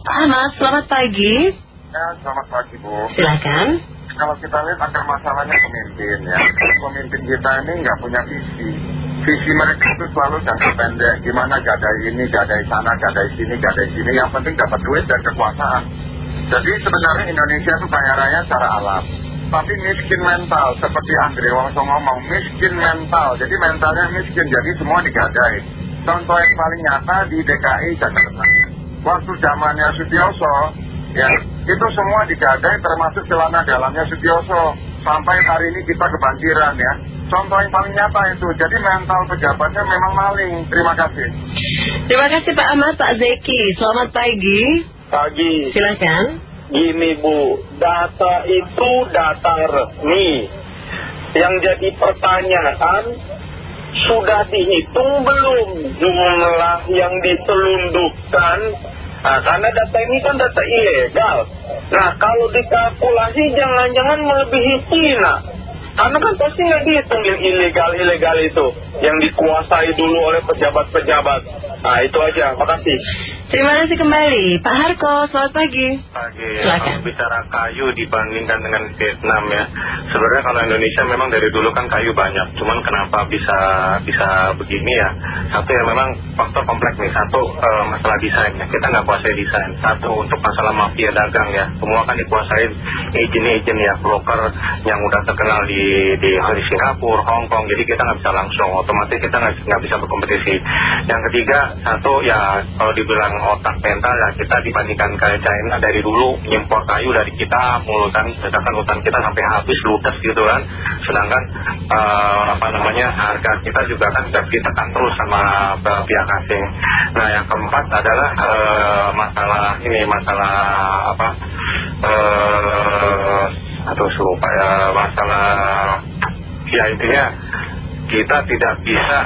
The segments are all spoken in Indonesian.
Pak Ahmad, selamat pagi. Ya, selamat pagi Bu. Silakan. Kalau kita lihat akar masalahnya pemimpin ya. Pemimpin kita ini nggak punya visi. Visi mereka itu selalu jangka pendek. Gimana gadai ini, gadai sana, gadai sini, gadai sini. Yang penting dapat duit dan kekuasaan. Jadi sebenarnya Indonesia itu kaya raya secara alam. Tapi miskin mental. Seperti Andre Wongso ngomong, miskin mental. Jadi mentalnya miskin, jadi semua digadai. Contoh yang paling nyata di DKI Jakarta. Waktu zamannya Sutioso, ya, itu semua digadai termasuk celana dalamnya Sutioso. Sampai hari ini kita kebanjiran ya. Contoh yang paling nyata itu. Jadi mental pejabatnya memang maling. Terima kasih. Terima kasih Pak Ahmad. Pak Zeki, selamat pagi. Pagi. Silakan. Gini Bu, data itu data resmi. Yang jadi pertanyaan, sudah dihitung belum jumlah yang diselundupkan? Nah, karena data ini kan data ilegal. Nah, kalau dikalkulasi jangan-jangan melebihi Cina. Karena kan pasti nggak dihitung yang ilegal itu, yang dikuasai dulu oleh pejabat-pejabat. Nah, itu aja. Makasih. Terima kasih kembali. Pak Harko, selamat pagi. Pagi. Silakan. Kalau bicara kayu dibandingkan dengan Vietnam ya, sebenarnya kalau Indonesia memang dari dulu kan kayu banyak. Cuman kenapa bisa begini ya? Satu ya memang faktor kompleks nih. Satu masalah desain ya. Kita nggak kuasai desain. Satu untuk masalah mafia dagang ya. Semua kan dikuasai agent ya, broker yang udah terkenal di Singapura, Hong Kong. Jadi kita nggak bisa langsung, otomatis kita nggak bisa berkompetisi. Yang ketiga, satu ya kalau dibilang otak mental ya, kita dibandingkan kayak China dari dulu impor kayu dari kita mulu kan, sedangkan hutan kita sampai habis ludes gitu kan. Sedangkan harga kita juga kan ditekan terus sama pihak asing. Nah yang keempat adalah masalah lupa ya, masalah ya intinya kita tidak bisa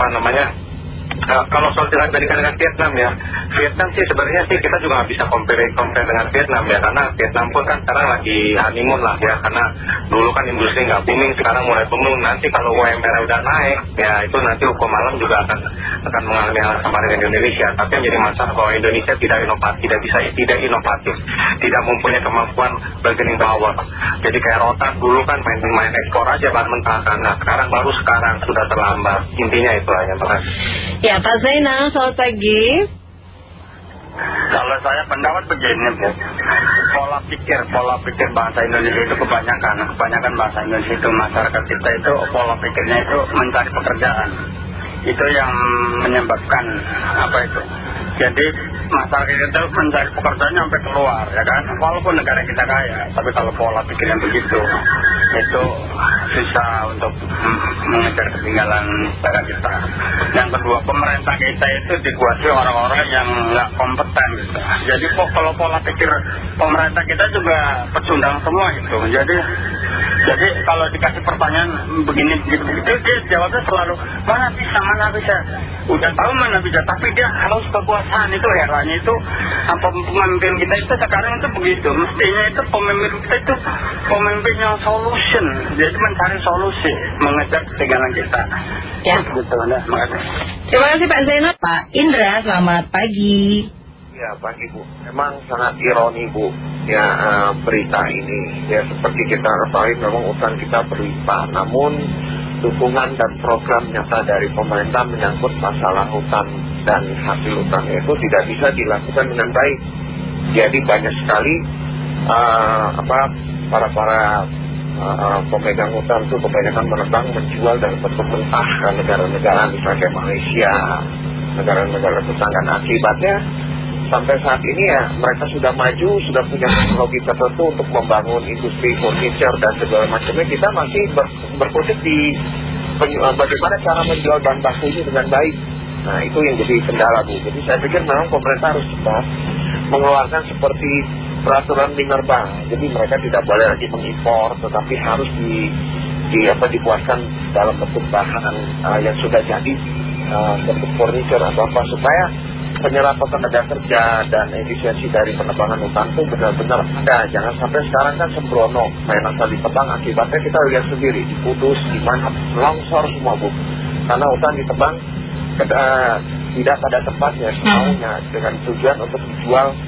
kalau soal dibandingkan dengan Vietnam ya, Vietnam sih sebenarnya sih kita juga nggak bisa compare dengan Vietnam ya, karena Vietnam pun kan sekarang lagi honeymoon lah ya, karena dulu kan industri nggak booming, sekarang mulai booming. Nanti kalau UMR udah naik ya, itu nanti hukum malam juga akan mengalami hal sama dengan Indonesia. Tapi yang jadi masalah bahwa Indonesia tidak inovatif, tidak mempunyai kemampuan bargaining power. Jadi kayak rotan dulu kan main ekspor aja bahan mentah kan. Nah sekarang sudah terlambat. Intinya itu aja. Makasih. Ya Pak Zainal, selamat pagi. Kalau saya pendapat begini Bu, pola pikir bangsa Indonesia itu kebanyakan bangsa Indonesia itu, masyarakat kita itu pola pikirnya itu mencari pekerjaan. Itu yang menyebabkan jadi masyarakat kita mencari pekerjaan sampai keluar ya kan, walaupun negara kita kaya, tapi kalau pola pikirnya begitu itu susah untuk mengejar ketinggalan negara kita. Yang kedua, pemerintah kita itu dikuasai orang-orang yang nggak kompeten gitu. Jadi kalau pola pikir pemerintah kita juga pecundang semua gitu. Jadi kalau dikasih pertanyaan begini gitu, dia jawabnya selalu mana bisa. Udah tahu mana bisa, tapi dia harus kekuasaan. Itu herannya itu pemimpin kita itu sekarang itu begitu. Mestinya itu pemimpin kita itu pemimpin yang solution. Jadi mencari solusi, mengejar ketinggalan kita. Ya. Gitu, makasih. Terima kasih Pak Zainal. Pak Indra, selamat pagi. Ya pagi Bu. Memang sangat ironi Bu. Ya berita ini ya seperti kita ketahui memang hutan kita berlimpah. Namun dukungan dan program nyata dari pemerintah menyangkut masalah hutan dan hasil hutan itu tidak bisa dilakukan dengan baik. Jadi banyak sekali para pemegang hutan itu kebanyakan menebang, menjual dalam bentuk mentah ke negara-negara misalnya Malaysia, negara-negara tetangga. Akibatnya sampai saat ini ya mereka sudah maju, sudah punya teknologi tertentu untuk membangun industri furniture dan segala macamnya. Kita masih berkutik di bagaimana cara menjual bahan baku ini dengan baik. Nah itu yang jadi kendala Bu. Jadi saya pikir memang pemerintah harus cepat mengeluarkan seperti peraturan Minerba. Jadi mereka tidak boleh lagi mengimpor, tetapi harus dibuatkan dalam bentuk bahan yang sudah jadi, bentuk furniture atau apa, supaya penyerapan tenaga kerja dan efisiensi dari penebangan hutan itu benar-benar ada. Jangan sampai sekarang kan sembrono, main asal ditebang, akibatnya kita lihat sendiri, diputus, gimana, longsor semua Bu. Karena hutan ditebang tidak pada tempatnya semaunya, dengan tujuan untuk dijual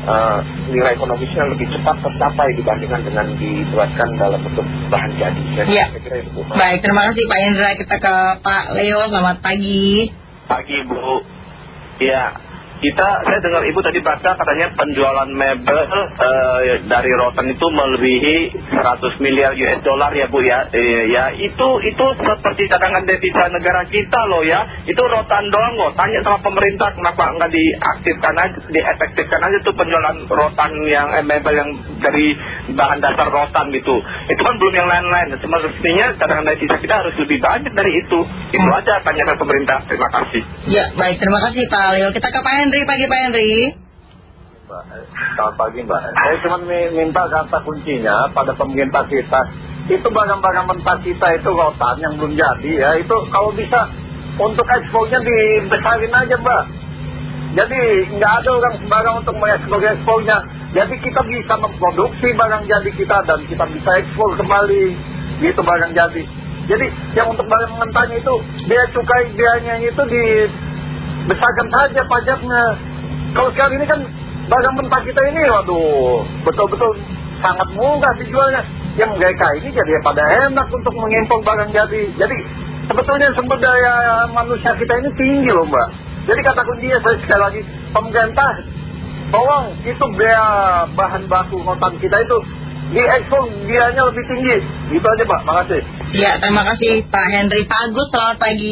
nilai ekonomisnya lebih cepat tercapai dibandingkan dengan dibuatkan dalam bentuk bahan jadi. Jadi saya kira itu. Baik, terima kasih Pak Hendra. Kita ke Pak Leo, selamat pagi. Pagi Bu. Ya, saya dengar Ibu tadi baca katanya penjualan mebel dari Rotan itu melebihi 100 miliar US dollar ya Bu ya. Ya itu seperti cadangan devisa negara kita loh ya. Itu Rotan doang loh. Tanya sama pemerintah kenapa nggak diaktifkan aja, diefektifkan aja tuh penjualan Rotan yang mebel yang dari bahan dasar Rotan gitu. Itu kan belum yang lain-lain. Semestinya cadangan devisa kita harus lebih banyak dari itu. Itu aja tanya ke pemerintah. Terima kasih. Ya, baik, terima kasih Pak Leo. Kita ke Pak Henry, pagi Pak Henry. Selamat pagi Mbak. Saya cuma minta kata kuncinya pada pemerintah kita. Itu barang-barang mentah kita itu Rotan yang belum jadi ya. Itu kalau bisa untuk ekspornya dibesarin aja Mbak. Jadi nggak ada orang sembarang untuk ekspornya. Jadi kita bisa memproduksi barang jadi kita dan kita bisa ekspor kembali. Gitu barang jadi. Jadi yang untuk barang mentahnya itu biaya cukai biayanya itu dibesarkan saja pajaknya. Kalau sekarang ini kan barang mentah kita ini waduh betul-betul sangat murah dijualnya. Yang mereka ini jadi pada enak untuk mengimpor barang jadi. Jadi sebetulnya sumber daya manusia kita ini tinggi loh Mbak. Jadi kata kuncinya saya sekali lagi, pemerintah tolong itu biaya bahan baku Rotan kita itu diekspor biayanya lebih tinggi. Gitu aja Pak, makasih. Ya, terima kasih Pak Henry. Pak Agus, selamat pagi.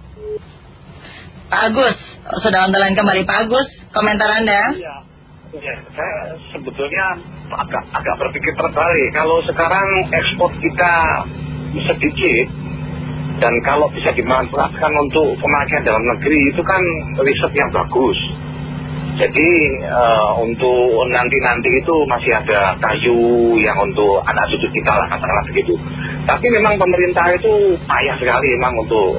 Pak Agus, sudah online kembali. Pak Agus, komentar Anda? Iya, saya sebetulnya agak berpikir terbalik. Kalau sekarang ekspor kita sedikit, dan kalau bisa dimanfaatkan untuk pemakaian dalam negeri, itu kan riset yang bagus. Jadi untuk nanti itu masih ada kayu yang untuk anak cucu kita lah, katakanlah begitu. Tapi memang pemerintah itu payah sekali memang untuk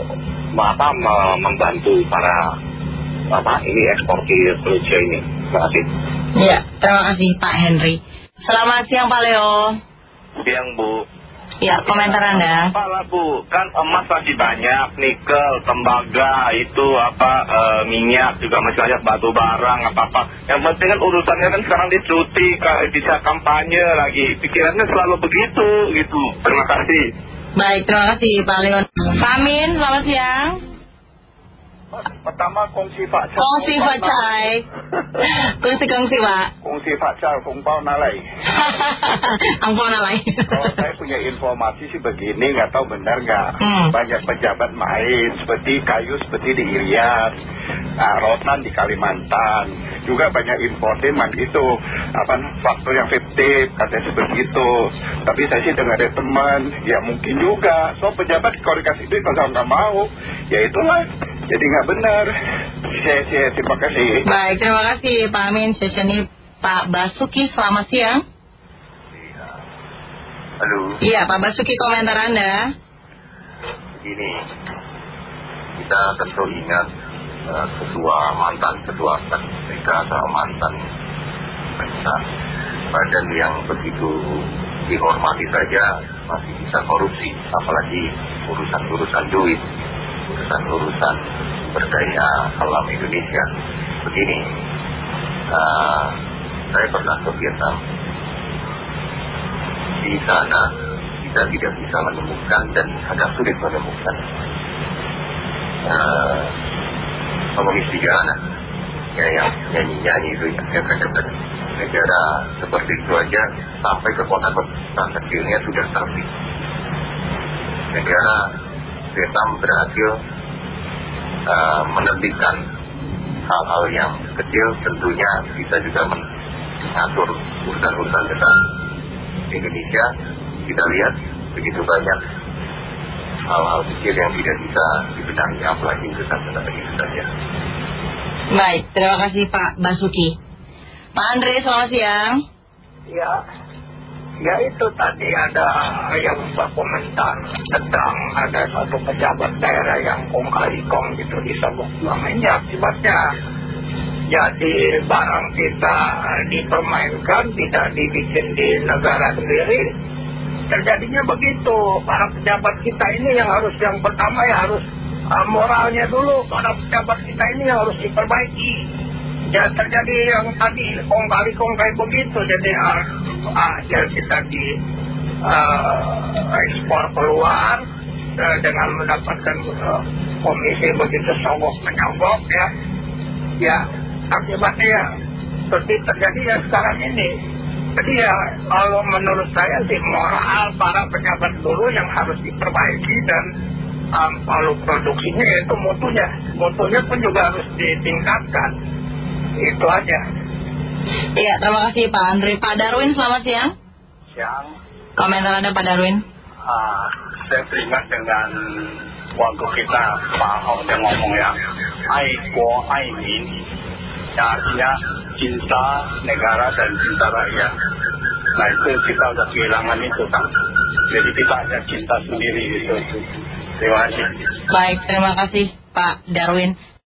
membantu para ini eksportir beluja ini. Terima kasih. Ya, terima kasih Pak Henry. Selamat siang Pak Leo. Siang Bu. Ya, komentar Anda. Apalah Bu, kan emas masih banyak, nikel, tembaga, itu minyak juga masih banyak, batu barang, apa-apa. Yang penting kan urusannya kan sekarang dicuti, bisa kampanye lagi. Pikirannya selalu begitu, gitu. Terima kasih. Baik, terima kasih Pak Leon. Pak Amin, selamat siang. Pertama kongsi Pak Cai. Kongsi Pak Cai. Kongsi Pak. Kongsi Pak Cai, kongpau nalai. Ampun nalai. Kalau saya punya informasi sih begini, nggak tahu benar nggak. Banyak pejabat main seperti kayu seperti di Irian, Rotan di Kalimantan, juga banyak importeman itu faktor yang fiktif katanya seperti itu. Tapi saya sih dengar dari teman, ya mungkin juga. So pejabat kalau dikasih duit kalau nggak mau, ya itulah. Jadi nggak benar. Saya terima kasih. Baik, terima kasih Pak Amin. Sesi ini Pak Basuki, selamat siang. Halo. Iya, Pak Basuki, komentar Anda. Begini, kita tentu ingat mantan ketua KPK sama mantan badan yang begitu dihormati saja masih bisa korupsi, apalagi urusan duit, urusan berdaya alam Indonesia. Begini, saya pernah ke Vietnam. Di sana kita tidak bisa menemukan dan agak sulit menemukan pengemis di jalanan yang nyanyi itu yang dekat negara seperti itu aja sampai ke kota-kota kecilnya sudah sepi. Negara Vietnam berhasil menertibkan hal-hal yang kecil, tentunya bisa juga mengatur urusan-urusan besar. Indonesia kita lihat begitu banyak hal-hal kecil yang tidak bisa dibenahi, apalagi besar-besar itu saja. Baik, terima kasih Pak Basuki. Pak Andre, selamat siang. Ya itu tadi ada yang berkomentar tentang ada satu pejabat daerah yang kong kali kong gitu disebut namanya, akibatnya jadi barang kita dipermainkan, tidak dibikin di negara sendiri. Terjadinya begitu. Para pejabat kita ini yang pertama ya harus moralnya dulu. Para pejabat kita ini yang harus diperbaiki. Ya terjadi yang tadi kong kali begitu, jadi hasil kita di ekspor keluar dengan mendapatkan komisi begitu sogok menyogok ya akibatnya ya seperti terjadi ya sekarang ini. Jadi ya kalau menurut saya sih moral para pejabat dulu yang harus diperbaiki, dan kalau produksinya itu mutunya pun juga harus ditingkatkan. Itu aja. Iya, terima kasih Pak Andri. Pak Darwin, selamat siang. Siang. Komentar Anda Pak Darwin. Saya teringat dengan waktu kita Pak Ahok yang ngomong ya, ai guo ai min, ya artinya cinta negara dan cinta rakyat. Nah itu kita udah kehilangan itu kan. Jadi kita hanya cinta sendiri gitu. Terima kasih. Baik, terima kasih Pak Darwin.